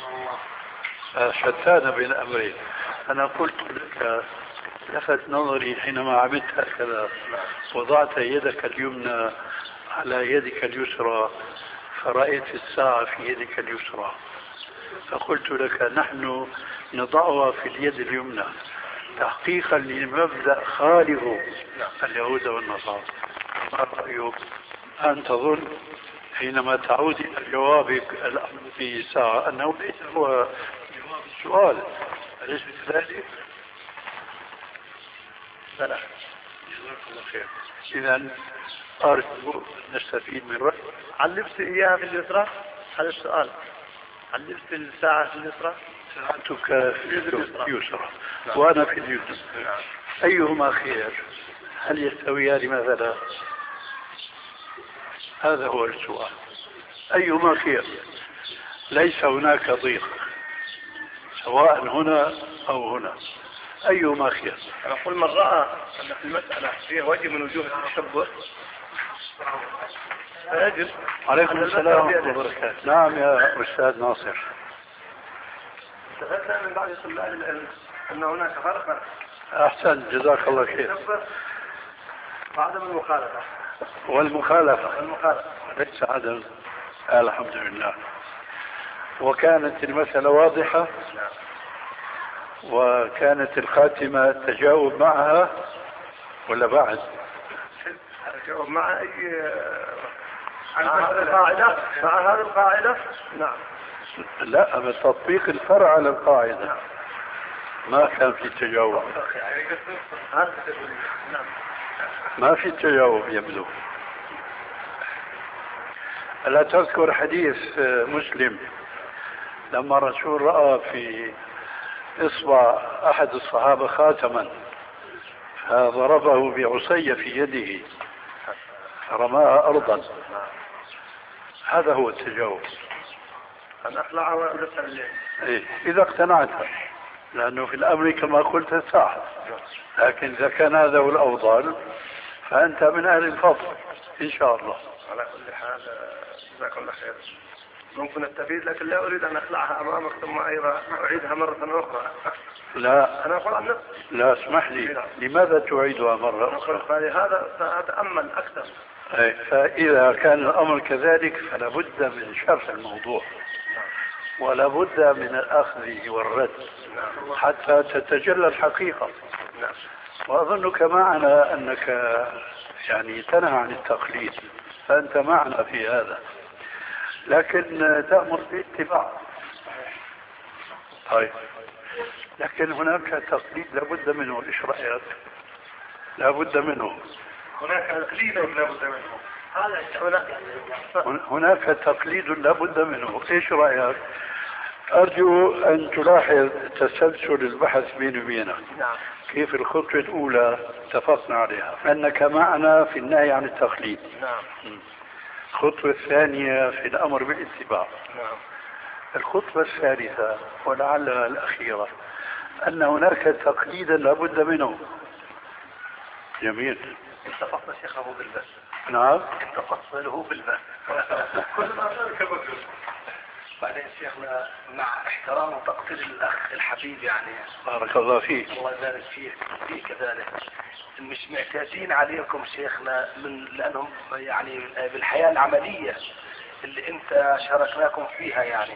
شتان بين أمرين. أنا قلت لك لفت نظري حينما عملت هكذا، وضعت يدك اليمنى على يدك اليسرى فرأيت الساعة في يدك اليسرى، فقلت لك نحن نضعها في اليد اليمنى تحقيقا لمبدأ خالف اليهود والنصارى. ما رأيك أن تظن حينما تعود إلى جوابك الأمر في ساعة أنه ليس هو جواب السؤال، أليس كذلك؟ لا. جزاك الله خير. إذا أرجو نستفيد من رأيك. علمت إياها في اليسرى؟ هذا السؤال. علمت الساعة في اليسرى؟ ساعتك في اليسرى وأنا في اليمنى، أيهما خير؟ هل يستويان مثلا؟ هذا هو السؤال، أيهما خير؟ ليس هناك ضيق سواء هنا أو هنا، أيهما خير؟ أنا أقول من رأى أن في المسألة فيها وجه من وجوه التشبه فيجب. عليكم السلام ورحمة الله وبركاته. نعم يا أستاذ ناصر. استفدنا من بعض طلاب العلم أن هناك فرقا. أحسن، جزاك الله خير. وعدم المخالفة. والمخالفة ليس عدم، الحمد لله. وكانت المسألة واضحة وكانت الخاتمة تجاوب معها ولا بعد؟ تجاوب مع أي القاعدة، مع هذه القاعدة. نعم. لا، بتطبيق الفرع على القاعدة ما كان في تجاوب. ما في تجاوب يبدو. ألا تذكر حديث مسلم لما الرسول رأى في إصبع أحد الصحابة خاتما فضربه بعصي في يده فرماها أرضا؟ هذا هو التجاوب. أن أخلع وألف إيه إذا اقتنعت، لأنه في الأمر كما قلت صح، لكن إذا كان هذا هو الأفضل فأنت من أهل الفضل إن شاء الله. على كل حال جزاك الله خير. ممكن أستفيد لكن لا أريد أن أخلعها أمامك ثم أيضا أعيدها مرة أخرى. لا أنا أقول عن نفسي. لا اسمح لي، لماذا تعيدها مرة أخرى؟ فلهذا سأتأمل أكثر. فإذا كان الأمر كذلك فلا بد من شرح الموضوع ولا بد من الأخذ والرد حتى تتجلى الحقيقة. وأظنك معنا أنك يعني تنهى عن التقليد، فأنت معنا في هذا، لكن تأمر باتباع. طيب، لكن هناك تقليد لابد منه، إيش رأيك؟ لابد منه. هناك تقليد لابد منه. هناك تقليد لابد منه، إيش رأيك؟ أرجو أن تلاحظ تسلسل البحث بيني وبينك. كيف الخطوة الأولى اتفقنا عليها أنك معنا في النهي عن التقليد. الخطوة الثانية في الأمر بالاتباع. الخطوة الثالثة ولعلها الأخيرة أن هناك تقليدا لابد منه. جميل. اتفقنا شيخه بالبس. نعم. اتفقنا له بالبس. كل ما ذلك بكر. بعدين شيخنا مع احترام وتقدير الأخ الحبيب يعني. بارك الله فيك. الله يبارك فيك كذلك. مش معتادين عليكم شيخنا لأنهم يعني بالحياة العملية اللي انت شاركناكم فيها يعني.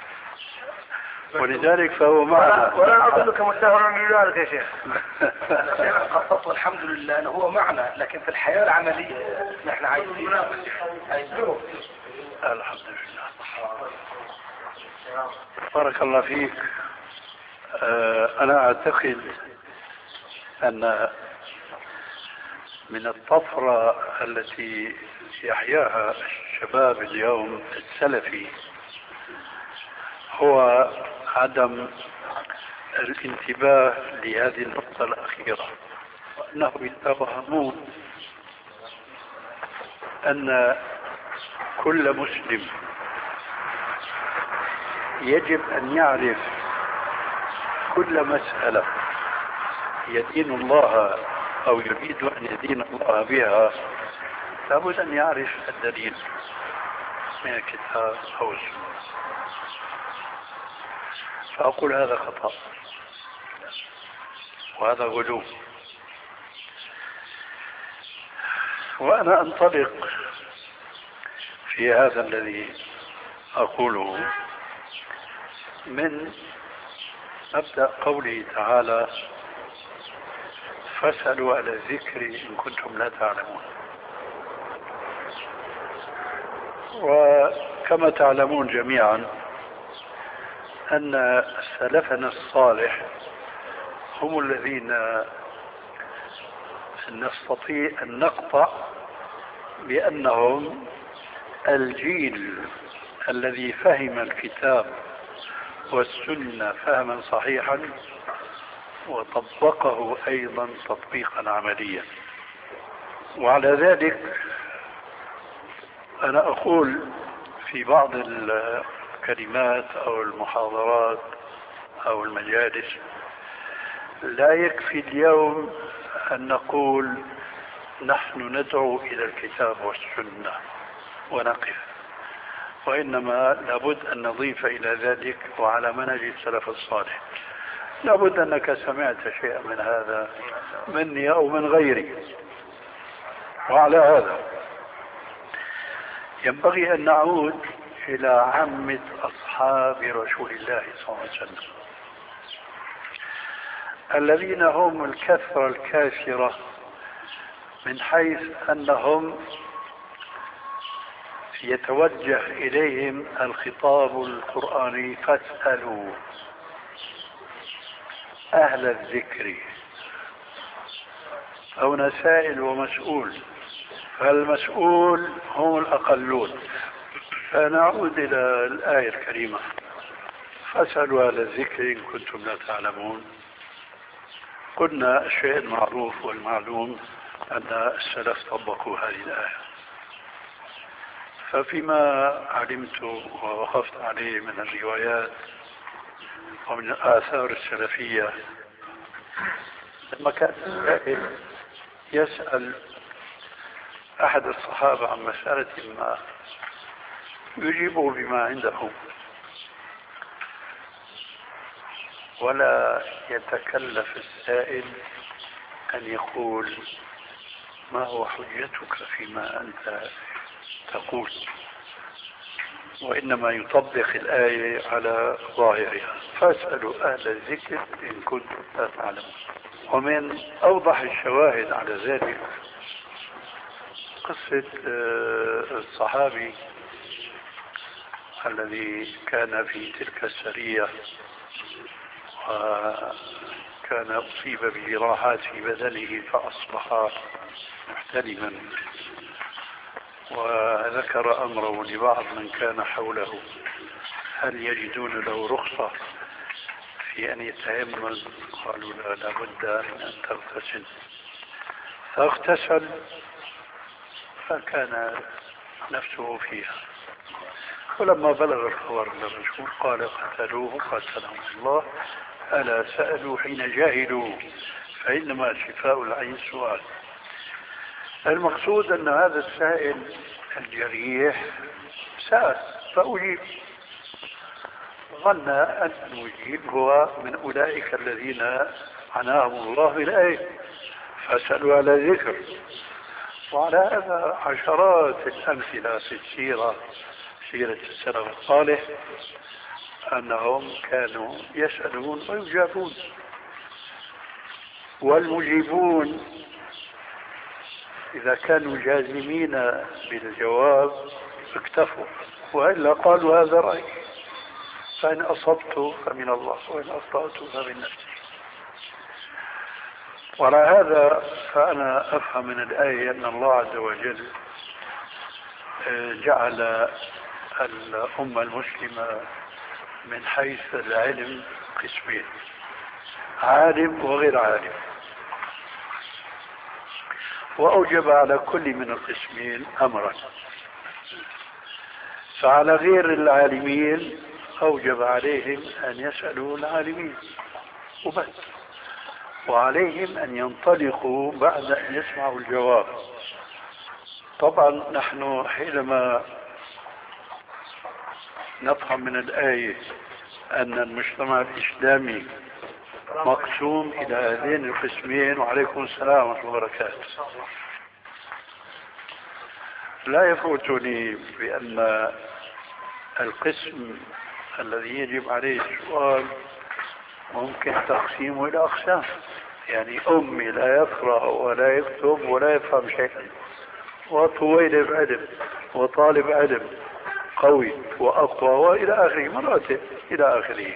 ولذلك فهو معنا. ولا أظنك مستهرا من ذلك يا شيخ. الشيخ قصص والحمد لله أنه هو معنا، لكن في الحياة العملية نحن عايزين. الحمد لله. بارك الله فيك. أنا أعتقد أن من الطفرة التي يحياها الشباب اليوم السلفي هو عدم الانتباه لهذه النقطة الأخيرة، وأنهم يتوهمون أن كل مسلم يجب أن يعرف كل مسألة يدين الله أو يريد أن يدين الله بها لابد أن يعرف الدليل من الكتاب أو السنة. فأقول هذا خطأ وهذا غلو. وأنا أنطلق في هذا الذي أقوله من مبدأ قوله تعالى فاسألوا على الذكر إن كنتم لا تعلمون. وكما تعلمون جميعا أن سلفنا الصالح هم الذين نستطيع أن نقطع بأنهم الجيل الذي فهم الكتاب والسنة فهما صحيحا وطبقه أيضا تطبيقا عمليا. وعلى ذلك أنا أقول في بعض الكلمات أو المحاضرات أو المجالس لا يكفي اليوم أن نقول نحن ندعو إلى الكتاب والسنة ونقف، وإنما لابد أن نضيف إلى ذلك وعلى منهج السلف الصالح. لابد أنك سمعت شيئا من هذا مني أو من غيري. وعلى هذا ينبغي أن نعود إلى عامة أصحاب رسول الله صلى الله عليه وسلم الذين هم الكثرة الكافرة، من حيث أنهم يتوجه إليهم الخطاب القرآني فاسألوا أهل الذكر، هنا سائل ومسؤول، فالمسؤول هم الأقلون. فنعود إلى الآية الكريمة فاسألوا أهل الذكر إن كنتم لا تعلمون. قلنا الشيء المعروف والمعلوم أن السلف طبقوا هذه الآية. ففيما علمت ووقفت عليه من الروايات ومن الآثار السلفية، لما كان يسأل أحد الصحابة عن مسألة ما يجيبه بما عنده ولا يتكلف السائل أن يقول ما هو حجتك فيما أنت تقول، وإنما يطبق الآية على ظاهرها فاسألوا أهل الذكر إن كنتم لا تعلمون. ومن أوضح الشواهد على ذلك قصة الصحابي الذي كان في تلك السرية وكان أصيب بجراحات في بدنه فأصبح محتلما، وذكر أمره لبعض من كان حوله هل يجدون له رخصة في أن يتيمم؟ قالوا لا، لابد من أن تغتسل. فاغتسل فكان نفسه فيها. ولما بلغ الخبر الرسول قال قتلوه قتلهم الله، ألا سألوا حين جاهلوا فإنما شفاء العين سؤال. المقصود أن هذا السائل الجريح سأل فأجيب، ظن أن المجيب هو من أولئك الذين عناهم الله بالآية فاسألوا على ذكر. وعلى هذا عشرات الأمثلة في السيرة، سيرة السلف الصالح، أنهم كانوا يسألون ويجابون، والمجيبون إذا كانوا جازمين بالجواب اكتفوا، وإلا قالوا هذا رأيي، فإن أصبت فمن الله وإن أخطأت فمن نفسي. وعلى هذا فأنا أفهم من الآية أن الله عز وجل جعل الأمة المسلمة من حيث العلم قسمين: عالم وغير عالم، وأوجب على كل من القسمين أمرا. فعلى غير العالمين أوجب عليهم أن يسألوا العالمين وبس، وعليهم أن ينطلقوا بعد أن يسمعوا الجواب. طبعا نحن حينما نفهم من الآية أن المجتمع الإسلامي مقسوم إلى هذين القسمين، وعليكم السلام ورحمة الله وبركاته، لا يفوتني بأن القسم الذي يجب عليه السؤال ممكن تقسيمه إلى أقسام. يعني أمي لا يقرأ ولا يكتب ولا يفهم شيئا، وطويل علم وطالب علم قوي وأقوى وإلى آخره مراتب إلى آخره.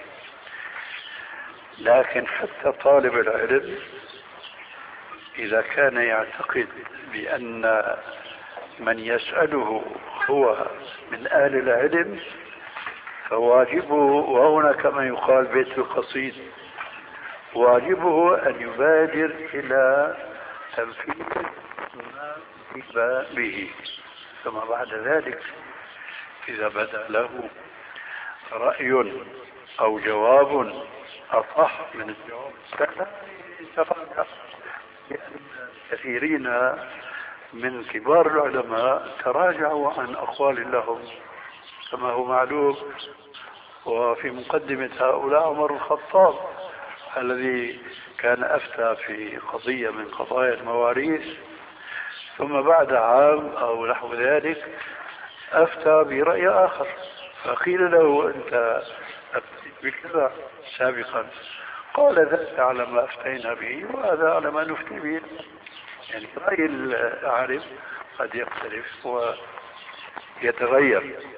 لكن حتى طالب العلم إذا كان يعتقد بأن من يسأله هو من أهل العلم فواجبه، وهنا كما يقال بيت القصيد، واجبه أن يبادر إلى تنفيذ ما أجيب به. ثم بعد ذلك إذا بدا له رأي أو جواب أصح من الجواب السهل يتفرق، لأن كثيرين من كبار العلماء تراجعوا عن أقوال لهم كما هو معلوم. وفي مقدمة هؤلاء عمر الخطاب الذي كان أفتى في قضية من قضايا المواريث، ثم بعد عام أو نحو ذلك أفتى برأي آخر، فقيل له أنت أفتيت بكذا سابقا، قال ذاك على ما أفتينا به وهذا على ما نفتي به. يعني رأي العالم قد يختلف ويتغير.